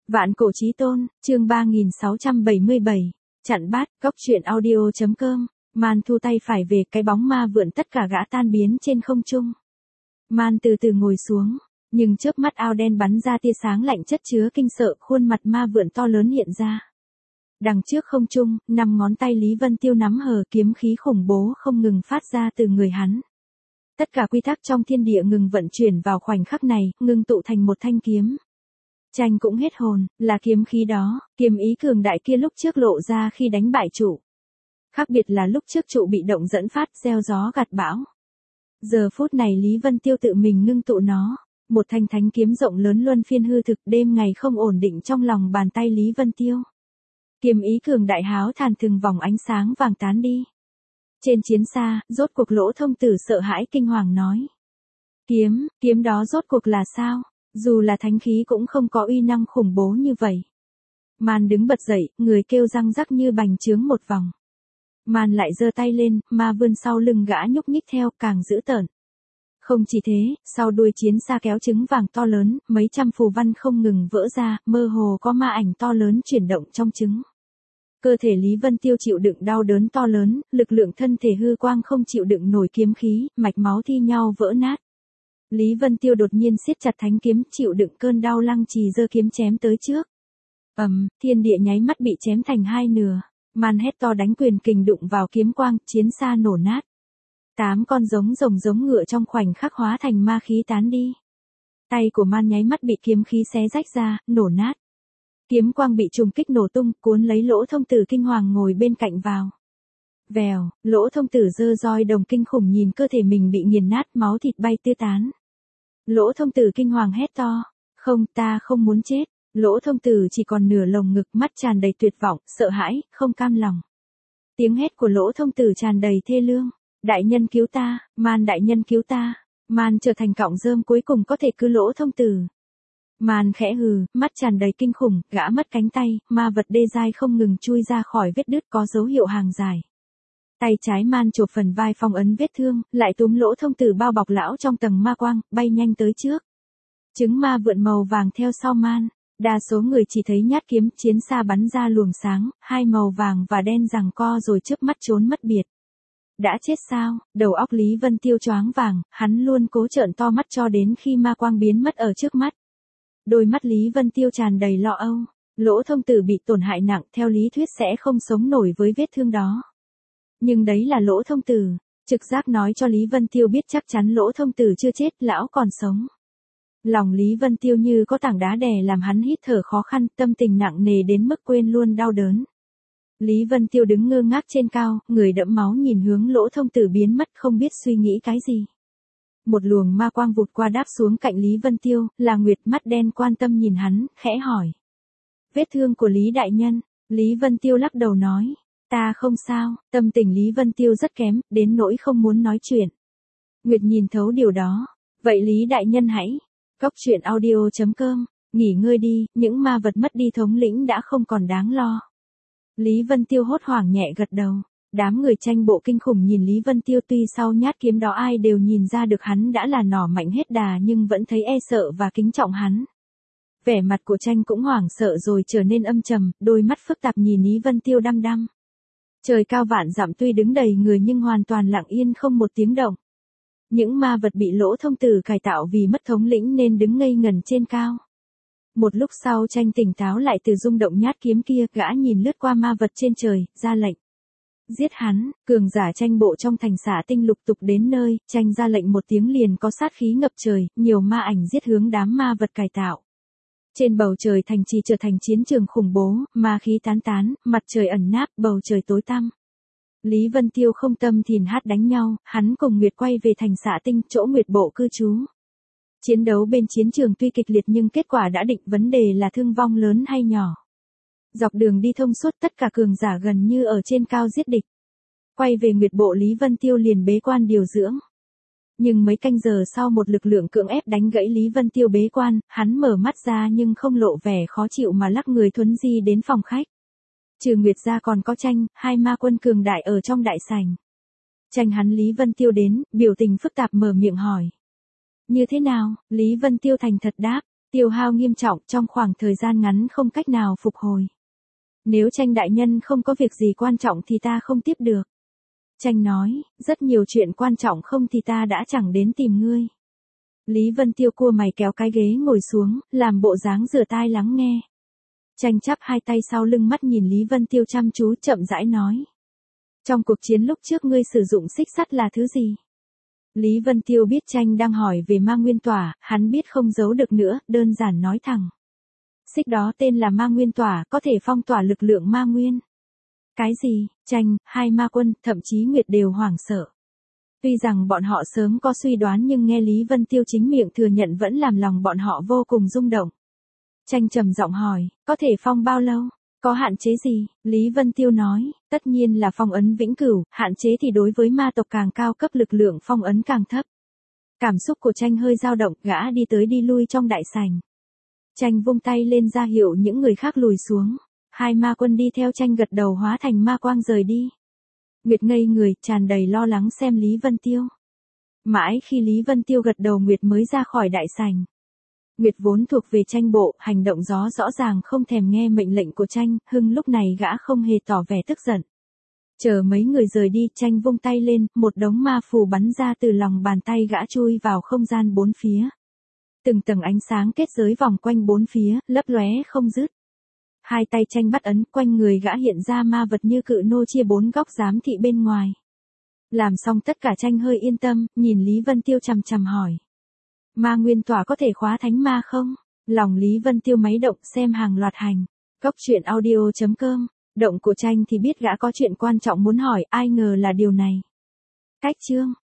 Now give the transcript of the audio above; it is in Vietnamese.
Vạn cổ chí tôn, chương 3677, chặn bát, cốc truyện audio.com, Man thu tay phải về, cái bóng ma vượn tất cả gã tan biến trên không trung. Man từ từ ngồi xuống, nhưng chớp mắt ao đen bắn ra tia sáng lạnh chất chứa kinh sợ, khuôn mặt ma vượn to lớn hiện ra. Đằng trước không trung, 5 ngón tay Lý Vân Tiêu nắm hờ, kiếm khí khủng bố không ngừng phát ra từ người hắn. Tất cả quy tắc trong thiên địa ngừng vận chuyển vào khoảnh khắc này, ngưng tụ thành một thanh kiếm. Tranh cũng hết hồn, là kiếm khí đó, kiếm ý cường đại kia lúc trước lộ ra khi đánh bại trụ. Khác biệt là lúc trước trụ bị động dẫn phát, gieo gió gặt bão. Giờ phút này Lý Vân Tiêu tự mình ngưng tụ nó, một thanh thánh kiếm rộng lớn luân phiên hư thực, đêm ngày không ổn định trong lòng bàn tay Lý Vân Tiêu. Kiếm ý cường đại háo thàn từng vòng ánh sáng vàng tán đi. Trên chiến xa, rốt cuộc Lỗ Thông Tử sợ hãi kinh hoàng nói. Kiếm đó rốt cuộc là sao? Dù là thánh khí cũng không có uy năng khủng bố như vậy. Man đứng bật dậy, người kêu răng rắc như bành trướng một vòng. Man lại giơ tay lên, ma vươn sau lưng gã nhúc nhích theo, càng dữ tợn. Không chỉ thế, sau đuôi chiến xa kéo trứng vàng to lớn, mấy trăm phù văn không ngừng vỡ ra, mơ hồ có ma ảnh to lớn chuyển động trong trứng. Cơ thể Lý Vân Tiêu chịu đựng đau đớn to lớn, lực lượng thân thể hư quang không chịu đựng nổi kiếm khí, mạch máu thi nhau vỡ nát. Lý Vân Tiêu đột nhiên siết chặt thánh kiếm, chịu đựng cơn đau lăng trì giơ kiếm chém tới trước. Thiên địa nháy mắt bị chém thành hai nửa. Man hét to đánh quyền kình đụng vào kiếm quang, chiến xa nổ nát. 8 con rồng giống ngựa trong khoảnh khắc hóa thành ma khí tán đi. Tay của Man nháy mắt bị kiếm khí xé rách ra, nổ nát. Kiếm quang bị trùng kích nổ tung, cuốn lấy Lỗ Thông Tử kinh hoàng ngồi bên cạnh vào. Vèo, Lỗ Thông Tử giơ roi đồng kinh khủng nhìn cơ thể mình bị nghiền nát, máu thịt bay tứ tán. Lỗ Thông Tử kinh hoàng hét to, không, ta không muốn chết. Lỗ Thông Tử chỉ còn nửa lồng ngực, mắt tràn đầy tuyệt vọng, sợ hãi, không cam lòng. Tiếng hét của Lỗ Thông Tử tràn đầy thê lương. Đại nhân cứu ta, Man đại nhân cứu ta. Man trở thành cọng rơm cuối cùng có thể cứu Lỗ Thông Tử. Man khẽ hừ, mắt tràn đầy kinh khủng, gã mất cánh tay, ma vật đê dai không ngừng chui ra khỏi vết đứt có dấu hiệu hàng dài. Tay trái Man chộp phần vai phong ấn vết thương, lại túm Lỗ Thông Tử bao bọc lão trong tầng ma quang, bay nhanh tới trước. Trứng ma vượn màu vàng theo sau Man. Đa số người chỉ thấy nhát kiếm, chiến xa bắn ra luồng sáng, hai màu vàng và đen giằng co rồi chớp mắt trốn mất biệt. Đã chết sao? Đầu óc Lý Vân Tiêu choáng vàng, hắn luôn cố trợn to mắt cho đến khi ma quang biến mất ở trước mắt. Đôi mắt Lý Vân Tiêu tràn đầy lo âu. Lỗ Thông Tử bị tổn hại nặng, theo lý thuyết sẽ không sống nổi với vết thương đó. Nhưng đấy là Lỗ Thông Tử, trực giác nói cho Lý Vân Tiêu biết chắc chắn Lỗ Thông Tử chưa chết, lão còn sống. Lòng Lý Vân Tiêu như có tảng đá đè làm hắn hít thở khó khăn, tâm tình nặng nề đến mức quên luôn đau đớn. Lý Vân Tiêu đứng ngơ ngác trên cao, người đẫm máu nhìn hướng Lỗ Thông Tử biến mất không biết suy nghĩ cái gì. Một luồng ma quang vụt qua đáp xuống cạnh Lý Vân Tiêu, là Nguyệt mắt đen quan tâm nhìn hắn, khẽ hỏi. Vết thương của Lý đại nhân, Lý Vân Tiêu lắc đầu nói. Ta không sao, tâm tình Lý Vân Tiêu rất kém, đến nỗi không muốn nói chuyện. Nguyệt nhìn thấu điều đó. Vậy Lý đại nhân hãy. Cốc truyện audio.com, nghỉ ngơi đi, những ma vật mất đi thống lĩnh đã không còn đáng lo. Lý Vân Tiêu hốt hoảng nhẹ gật đầu. Đám người tranh bộ kinh khủng nhìn Lý Vân Tiêu, tuy sau nhát kiếm đó ai đều nhìn ra được hắn đã là nỏ mạnh hết đà nhưng vẫn thấy e sợ và kính trọng hắn. Vẻ mặt của tranh cũng hoảng sợ rồi trở nên âm trầm, đôi mắt phức tạp nhìn Lý Vân Tiêu đăm đăm. Trời cao vạn dặm tuy đứng đầy người nhưng hoàn toàn lặng yên không một tiếng động. Những ma vật bị Lỗ Thông Tử cải tạo vì mất thống lĩnh nên đứng ngây ngần trên cao. Một lúc sau tranh tỉnh táo lại từ rung động nhát kiếm kia, gã nhìn lướt qua ma vật trên trời, ra lệnh. Giết hắn, cường giả tranh bộ trong thành Xả Tinh lục tục đến nơi, tranh ra lệnh một tiếng liền có sát khí ngập trời, nhiều ma ảnh giết hướng đám ma vật cải tạo. Trên bầu trời thành trì trở thành chiến trường khủng bố, ma khí tán tán, mặt trời ẩn náp, bầu trời tối tăm. Lý Vân Tiêu không tâm thìn hát đánh nhau, hắn cùng Nguyệt quay về thành Xả Tinh, chỗ Nguyệt bộ cư trú. Chiến đấu bên chiến trường tuy kịch liệt nhưng kết quả đã định, vấn đề là thương vong lớn hay nhỏ. Dọc đường đi thông suốt, tất cả cường giả gần như ở trên cao giết địch. Quay về Nguyệt bộ, Lý Vân Tiêu liền bế quan điều dưỡng. Nhưng mấy canh giờ sau một lực lượng cưỡng ép đánh gãy Lý Vân Tiêu bế quan, hắn mở mắt ra nhưng không lộ vẻ khó chịu mà lắc người thuấn di đến phòng khách. Trừ Nguyệt ra còn có Tranh, hai ma quân cường đại ở trong đại sảnh. Tranh hắn Lý Vân Tiêu đến, biểu tình phức tạp mở miệng hỏi. Như thế nào? Lý Vân Tiêu thành thật đáp. Tiêu hao nghiêm trọng trong khoảng thời gian ngắn không cách nào phục hồi. Nếu Tranh đại nhân không có việc gì quan trọng thì ta không tiếp được. Tranh nói, rất nhiều chuyện quan trọng không thì ta đã chẳng đến tìm ngươi. Lý Vân Tiêu cua mày kéo cái ghế ngồi xuống, làm bộ dáng rửa tai lắng nghe. Tranh chắp hai tay sau lưng mắt nhìn Lý Vân Tiêu chăm chú chậm rãi nói. Trong cuộc chiến lúc trước ngươi sử dụng xích sắt là thứ gì? Lý Vân Tiêu biết Tranh đang hỏi về ma nguyên tỏa, hắn biết không giấu được nữa, đơn giản nói thẳng. Xích đó tên là ma nguyên tỏa, có thể phong tỏa lực lượng ma nguyên. Cái gì? Tranh, hai ma quân, thậm chí Nguyệt đều hoảng sợ. Tuy rằng bọn họ sớm có suy đoán nhưng nghe Lý Vân Tiêu chính miệng thừa nhận vẫn làm lòng bọn họ vô cùng rung động. Tranh trầm giọng hỏi, có thể phong bao lâu? Có hạn chế gì? Lý Vân Tiêu nói, tất nhiên là phong ấn vĩnh cửu, hạn chế thì đối với ma tộc càng cao cấp lực lượng phong ấn càng thấp. Cảm xúc của Tranh hơi dao động, gã đi tới đi lui trong đại sảnh. Tranh vung tay lên ra hiệu những người khác lùi xuống. Hai ma quân đi theo Tranh gật đầu hóa thành ma quang rời đi. Nguyệt ngây người, tràn đầy lo lắng xem Lý Vân Tiêu. Mãi khi Lý Vân Tiêu gật đầu Nguyệt mới ra khỏi đại sảnh. Nguyệt vốn thuộc về Tranh bộ, hành động rõ ràng không thèm nghe mệnh lệnh của Tranh, Hưng lúc này gã không hề tỏ vẻ tức giận. Chờ mấy người rời đi, Tranh vung tay lên, một đống ma phù bắn ra từ lòng bàn tay gã chui vào không gian bốn phía. Từng tầng ánh sáng kết giới vòng quanh bốn phía, lấp lóe không dứt. Hai tay Tranh bắt ấn, quanh người gã hiện ra ma vật như cự nô chia bốn góc giám thị bên ngoài. Làm xong tất cả Tranh hơi yên tâm, nhìn Lý Vân Tiêu chằm chằm hỏi. Ma nguyên tỏa có thể khóa thánh ma không? Lòng Lý Vân Tiêu máy động xem hàng loạt hành. Góc truyện audio.com. Động của Tranh thì biết gã có chuyện quan trọng muốn hỏi, ai ngờ là điều này. Cách chương.